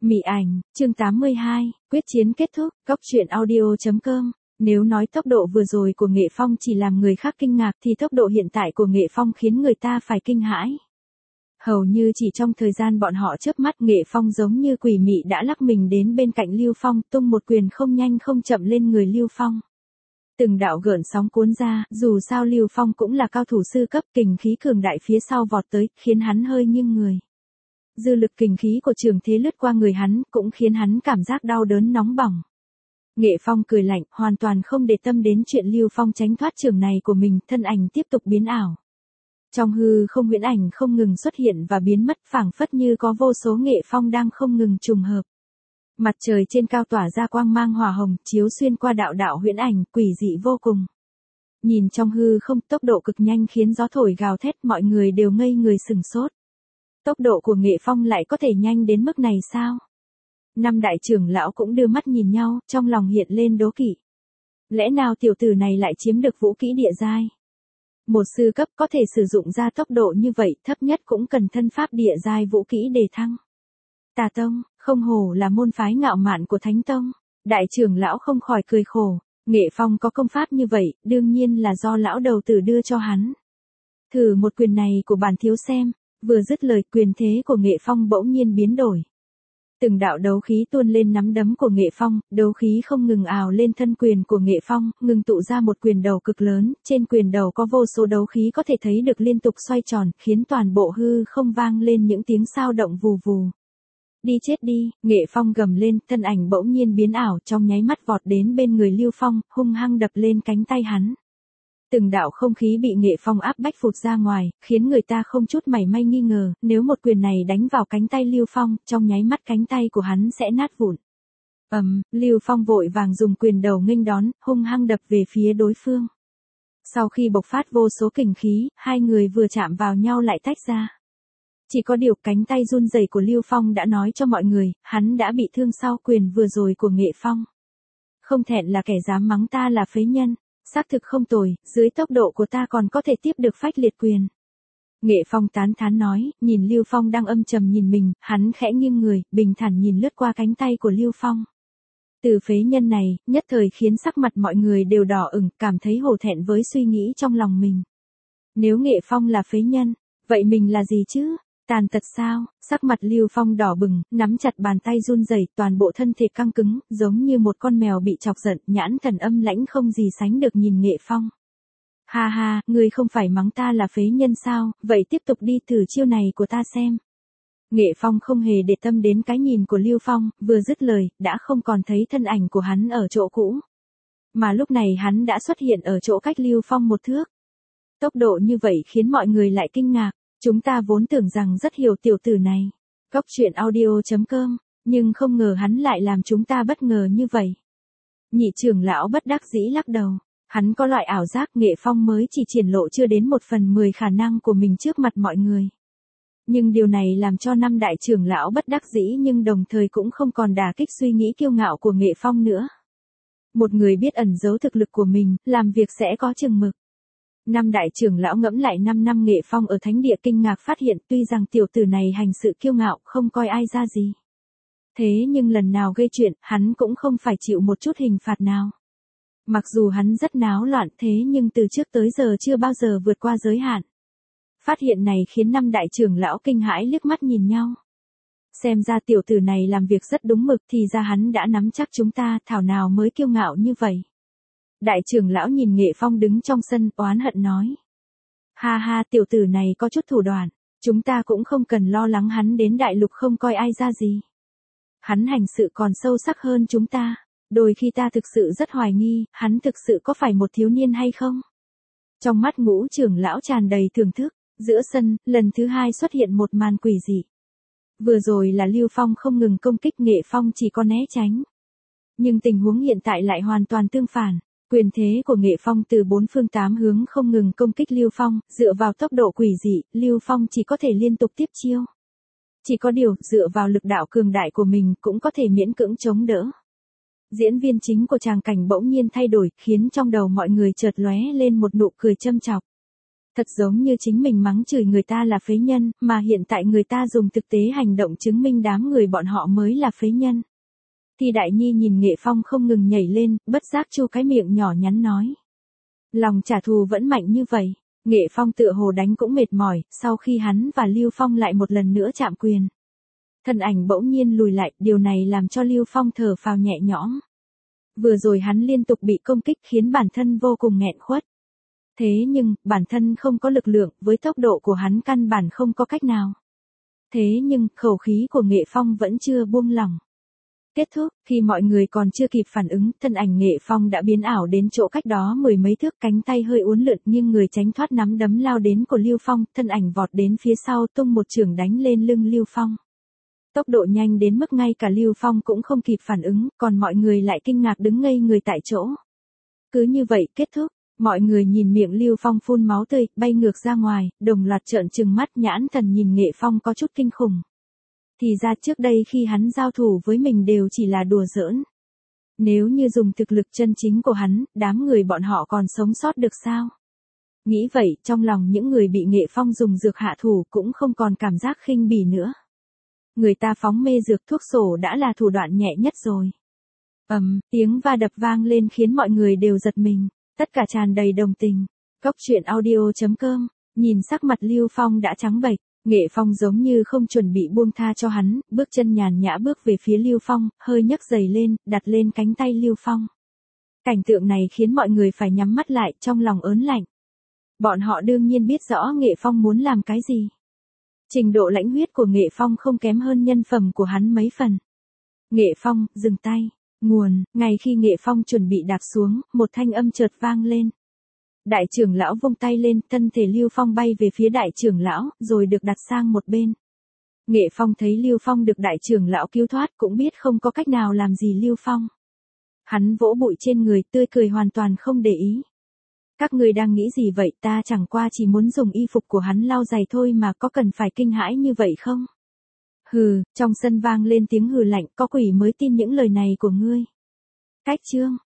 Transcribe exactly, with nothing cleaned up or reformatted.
Mị ảnh, chương tám mươi hai, quyết chiến kết thúc, góc truyện audio chấm com. Nếu nói tốc độ vừa rồi của Nghệ Phong chỉ làm người khác kinh ngạc thì tốc độ hiện tại của Nghệ Phong khiến người ta phải kinh hãi. Hầu như chỉ trong thời gian bọn họ chớp mắt, Nghệ Phong giống như quỷ mị đã lắc mình đến bên cạnh Lưu Phong, tung một quyền không nhanh không chậm lên người Lưu Phong. Từng đạo gợn sóng cuốn ra, dù sao Lưu Phong cũng là cao thủ sư cấp, kình khí cường đại phía sau vọt tới, khiến hắn hơi nghiêng người. Dư lực kình khí của trường thế lướt qua người hắn, cũng khiến hắn cảm giác đau đớn nóng bỏng. Nghệ Phong cười lạnh, hoàn toàn không để tâm đến chuyện Lưu Phong tránh thoát trường này của mình, thân ảnh tiếp tục biến ảo. Trong hư không huyễn ảnh không ngừng xuất hiện và biến mất, phảng phất như có vô số Nghệ Phong đang không ngừng trùng hợp. Mặt trời trên cao tỏa ra quang mang hỏa hồng, chiếu xuyên qua đạo đạo huyễn ảnh, quỷ dị vô cùng. Nhìn trong hư không, tốc độ cực nhanh khiến gió thổi gào thét, mọi người đều ngây người sừng sốt. Tốc độ của Nghệ Phong lại có thể nhanh đến mức này sao? Năm đại trưởng lão cũng đưa mắt nhìn nhau, trong lòng hiện lên đố kỵ. Lẽ nào tiểu tử này lại chiếm được vũ kỹ địa giai? Một sư cấp có thể sử dụng ra tốc độ như vậy, thấp nhất cũng cần thân pháp địa giai vũ kỹ đề thăng. Tà Tông, không hổ là môn phái ngạo mạn của Thánh Tông. Đại trưởng lão không khỏi cười khổ, Nghệ Phong có công pháp như vậy, đương nhiên là do lão đầu tử đưa cho hắn. Thử một quyền này của bản thiếu xem. Vừa dứt lời, quyền thế của Nghệ Phong bỗng nhiên biến đổi. Từng đạo đấu khí tuôn lên nắm đấm của Nghệ Phong, đấu khí không ngừng ào lên thân quyền của Nghệ Phong, ngừng tụ ra một quyền đầu cực lớn, trên quyền đầu có vô số đấu khí có thể thấy được liên tục xoay tròn, khiến toàn bộ hư không vang lên những tiếng sao động vù vù. Đi chết đi, Nghệ Phong gầm lên, thân ảnh bỗng nhiên biến ảo, trong nháy mắt vọt đến bên người Lưu Phong, hung hăng đập lên cánh tay hắn. Từng đạo không khí bị Nghệ Phong áp bách phụt ra ngoài, khiến người ta không chút mảy may nghi ngờ, nếu một quyền này đánh vào cánh tay Lưu Phong, trong nháy mắt cánh tay của hắn sẽ nát vụn. Ầm, um, Lưu Phong vội vàng dùng quyền đầu nghênh đón, hung hăng đập về phía đối phương. Sau khi bộc phát vô số kình khí, hai người vừa chạm vào nhau lại tách ra. Chỉ có điều cánh tay run rẩy của Lưu Phong đã nói cho mọi người, hắn đã bị thương sau quyền vừa rồi của Nghệ Phong. Không thẹn là kẻ dám mắng ta là phế nhân. Xác thực không tồi, dưới tốc độ của ta còn có thể tiếp được phách liệt quyền. Nghệ Phong tán thán nói, nhìn Lưu Phong đang âm trầm nhìn mình, hắn khẽ nghiêng người, bình thản nhìn lướt qua cánh tay của Lưu Phong. Từ phế nhân này, nhất thời khiến sắc mặt mọi người đều đỏ ửng, cảm thấy hổ thẹn với suy nghĩ trong lòng mình. Nếu Nghệ Phong là phế nhân, vậy mình là gì chứ? Tàn tật sao? Sắc mặt Lưu Phong đỏ bừng, nắm chặt bàn tay run rẩy, toàn bộ thân thể căng cứng, giống như một con mèo bị chọc giận, nhãn thần âm lãnh không gì sánh được nhìn Nghệ Phong. Ha ha, ngươi không phải mắng ta là phế nhân sao, vậy tiếp tục đi thử chiêu này của ta xem. Nghệ Phong không hề để tâm đến cái nhìn của Lưu Phong, vừa dứt lời, đã không còn thấy thân ảnh của hắn ở chỗ cũ. Mà lúc này hắn đã xuất hiện ở chỗ cách Lưu Phong một thước. Tốc độ như vậy khiến mọi người lại kinh ngạc. Chúng ta vốn tưởng rằng rất hiểu tiểu tử này. Góc truyện audio chấm com, nhưng không ngờ hắn lại làm chúng ta bất ngờ như vậy. Nhị trưởng lão bất đắc dĩ lắc đầu. Hắn có loại ảo giác Nghệ Phong mới chỉ triển lộ chưa đến một phần mười khả năng của mình trước mặt mọi người. Nhưng điều này làm cho năm đại trưởng lão bất đắc dĩ nhưng đồng thời cũng không còn đả kích suy nghĩ kiêu ngạo của Nghệ Phong nữa. Một người biết ẩn giấu thực lực của mình, làm việc sẽ có chừng mực. Năm đại trưởng lão ngẫm lại năm năm Nghệ Phong ở thánh địa kinh ngạc phát hiện tuy rằng tiểu tử này hành sự kiêu ngạo không coi ai ra gì. Thế nhưng lần nào gây chuyện, hắn cũng không phải chịu một chút hình phạt nào. Mặc dù hắn rất náo loạn thế nhưng từ trước tới giờ chưa bao giờ vượt qua giới hạn. Phát hiện này khiến năm đại trưởng lão kinh hãi liếc mắt nhìn nhau. Xem ra tiểu tử này làm việc rất đúng mực thì ra hắn đã nắm chắc chúng ta, thảo nào mới kiêu ngạo như vậy. Đại trưởng lão nhìn Nghệ Phong đứng trong sân, oán hận nói. Ha ha, tiểu tử này có chút thủ đoạn, chúng ta cũng không cần lo lắng hắn đến đại lục không coi ai ra gì. Hắn hành sự còn sâu sắc hơn chúng ta, đôi khi ta thực sự rất hoài nghi, hắn thực sự có phải một thiếu niên hay không? Trong mắt ngũ trưởng lão tràn đầy thưởng thức, giữa sân, lần thứ hai xuất hiện một màn quỷ dị. Vừa rồi là Lưu Phong không ngừng công kích, Nghệ Phong chỉ có né tránh. Nhưng tình huống hiện tại lại hoàn toàn tương phản. Quyền thế của Nghệ Phong từ bốn phương tám hướng không ngừng công kích Lưu Phong, dựa vào tốc độ quỷ dị, Lưu Phong chỉ có thể liên tục tiếp chiêu. Chỉ có điều, dựa vào lực đạo cường đại của mình cũng có thể miễn cưỡng chống đỡ. Diễn viên chính của tràng cảnh bỗng nhiên thay đổi, khiến trong đầu mọi người chợt lóe lên một nụ cười châm chọc. Thật giống như chính mình mắng chửi người ta là phế nhân, mà hiện tại người ta dùng thực tế hành động chứng minh đám người bọn họ mới là phế nhân. Thì Đại Nhi nhìn Nghệ Phong không ngừng nhảy lên, bất giác chu cái miệng nhỏ nhắn nói. Lòng trả thù vẫn mạnh như vậy. Nghệ Phong tựa hồ đánh cũng mệt mỏi, sau khi hắn và Lưu Phong lại một lần nữa chạm quyền. Thân ảnh bỗng nhiên lùi lại, điều này làm cho Lưu Phong thở phào nhẹ nhõm. Vừa rồi hắn liên tục bị công kích khiến bản thân vô cùng nghẹn khuất. Thế nhưng, bản thân không có lực lượng, với tốc độ của hắn căn bản không có cách nào. Thế nhưng, khẩu khí của Nghệ Phong vẫn chưa buông lỏng. Kết thúc, khi mọi người còn chưa kịp phản ứng, thân ảnh Nghệ Phong đã biến ảo đến chỗ cách đó mười mấy thước, cánh tay hơi uốn lượn nghiêng người tránh thoát nắm đấm lao đến của Lưu Phong, thân ảnh vọt đến phía sau tung một chưởng đánh lên lưng Lưu Phong. Tốc độ nhanh đến mức ngay cả Lưu Phong cũng không kịp phản ứng, còn mọi người lại kinh ngạc đứng ngây người tại chỗ. Cứ như vậy kết thúc, mọi người nhìn miệng Lưu Phong phun máu tươi, bay ngược ra ngoài, đồng loạt trợn trừng mắt nhãn thần nhìn Nghệ Phong có chút kinh khủng. Thì ra trước đây khi hắn giao thủ với mình đều chỉ là đùa giỡn. Nếu như dùng thực lực chân chính của hắn, đám người bọn họ còn sống sót được sao? Nghĩ vậy, trong lòng những người bị Nghệ Phong dùng dược hạ thủ cũng không còn cảm giác khinh bỉ nữa. Người ta phóng mê dược thuốc sổ đã là thủ đoạn nhẹ nhất rồi. Ầm, um, tiếng va đập vang lên khiến mọi người đều giật mình, tất cả tràn đầy đồng tình. Cốc truyện audio chấm com, nhìn sắc mặt Lưu Phong đã trắng bệch, Nghệ Phong giống như không chuẩn bị buông tha cho hắn, bước chân nhàn nhã bước về phía Lưu Phong, hơi nhấc giày lên, đặt lên cánh tay Lưu Phong. Cảnh tượng này khiến mọi người phải nhắm mắt lại, trong lòng ớn lạnh. Bọn họ đương nhiên biết rõ Nghệ Phong muốn làm cái gì. Trình độ lãnh huyết của Nghệ Phong không kém hơn nhân phẩm của hắn mấy phần. Nghệ Phong, dừng tay. Nguồn, ngay khi Nghệ Phong chuẩn bị đạp xuống, một thanh âm chợt vang lên. Đại trưởng lão vung tay lên, thân thể Lưu Phong bay về phía đại trưởng lão, rồi được đặt sang một bên. Nghệ Phong thấy Lưu Phong được đại trưởng lão cứu thoát cũng biết không có cách nào làm gì Lưu Phong. Hắn vỗ bụi trên người, tươi cười hoàn toàn không để ý. Các người đang nghĩ gì vậy, ta chẳng qua chỉ muốn dùng y phục của hắn lau giày thôi mà, có cần phải kinh hãi như vậy không? Hừ, trong sân vang lên tiếng hừ lạnh, có quỷ mới tin những lời này của ngươi. Cách chương